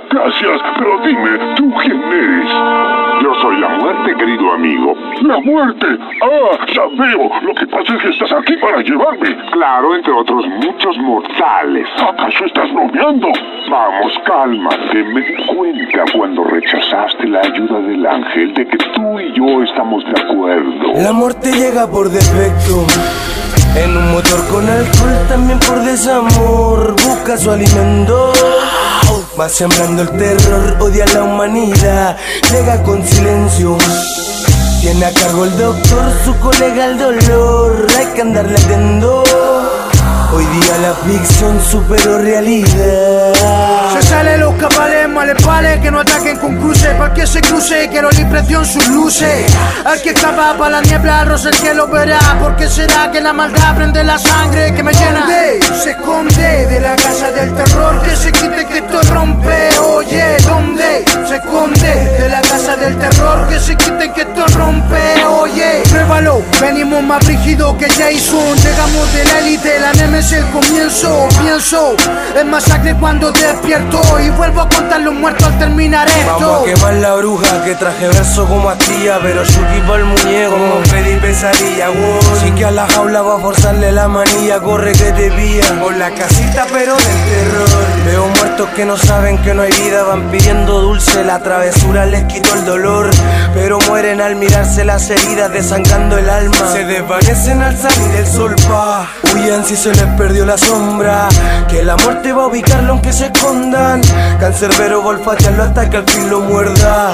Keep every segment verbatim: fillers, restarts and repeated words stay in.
Gracias, pero dime, ¿tú quién eres? Yo soy la muerte, querido amigo. ¡La muerte! ¡Ah, ya veo! Lo que pasa es que estás aquí para llevarme. Claro, entre otros muchos mortales. ¿Acaso estás bromeando? Vamos, cálmate. Me di cuenta cuando rechazaste la ayuda del ángel de que tú y yo estamos de acuerdo. La muerte llega por defecto. En un motor con alcohol, también por desamor. Busca su alimento. Va sembrando el terror, odia a la humanidad. Llega con silencio. Tiene a cargo el doctor, su colega el dolor. Hay que andarle atento. Hoy día la ficción superó realidad. Se sale los cabales, males vale que no ataquen con cruces. Para que se cruce, quiero la impresión sus luces. Al que escapa para la niebla, rosa el que lo verá. Porque será que la maldad prende la sangre que me llena. ¿Dónde se esconde de la casa del terror? Que se quite que esto rompe. Oye, ¿dónde se esconde de la casa del terror? Que se quite que esto rompe. Oye, pruébalo, venimos más rígidos que Jason. Llegamos de la élite, la neme es el comienzo. Pienso en masacre cuando despierto y vuelvo a contar los muertos al terminar esto. Vamos a quemar la bruja que traje verso como astilla, pero Shuki pa' el muñeco como Freddy Pesadilla. Wow. Sí que a la jaula va a forzarle la manilla, corre que te pillan por la casita pero del terror. Veo muertos que no saben que no hay vida, van pidiendo dulce, la travesura les quitó el dolor, pero mueren al mirarse las heridas desangrando el alma. Se desvanecen al salir el sol, pa. Huyan si se les perdió la sombra, que la muerte va a ubicarlo aunque se escondan. Cancerbero va a olfatearlo hasta que al fin lo muerda.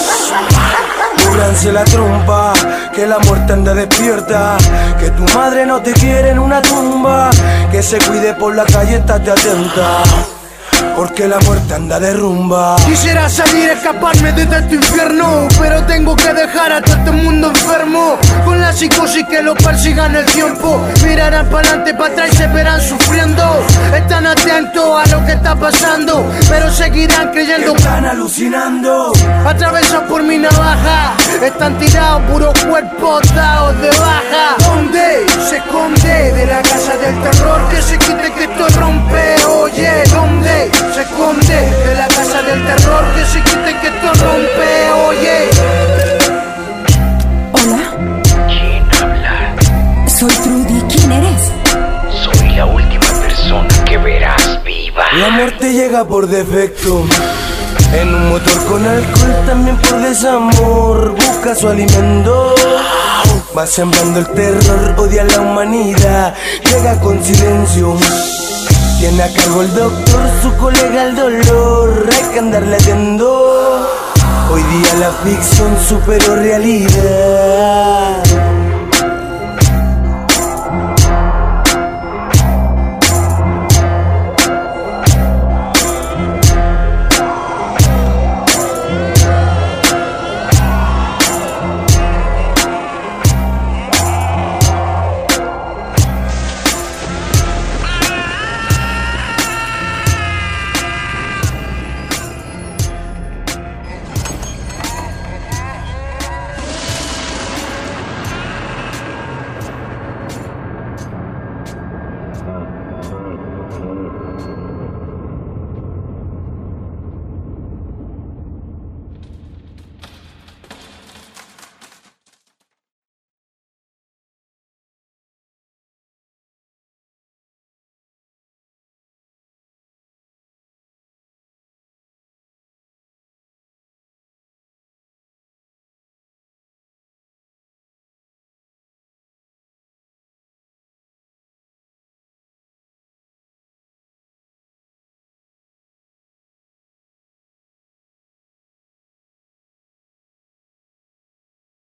Cúbranse la trompa, que la muerte anda despierta. Que tu madre no te quiere en una tumba. Que se cuide por la calle, estate atenta, porque la muerte anda de rumba. Quisiera salir, escaparme de este infierno, pero tengo que dejar a todo este mundo enfermo. Con la psicosis que lo persigan el tiempo. Mirarán para adelante, para atrás y se verán sufriendo. Están atentos a lo que está pasando, pero seguirán creyendo que están alucinando. Atravesan por mi navaja, están tirados puros cuerpos dados de baja. ¿Dónde se esconde de la casa del terror? Que se quite que esto rompe. Oye, ¿dónde se esconde de la casa del terror? Que se quite que esto rompe. Oye. Hola. ¿Quién habla? Soy Trudy. ¿Quién eres? Soy la última persona que verás viva. La muerte llega por defecto. En un motor con alcohol, también por desamor. Busca su alimento. Va sembrando el terror, odia a la humanidad. Llega con silencio. Tiene a cargo el doctor, su colega el dolor. Hay que andarle atento. Hoy día la ficción superó realidad.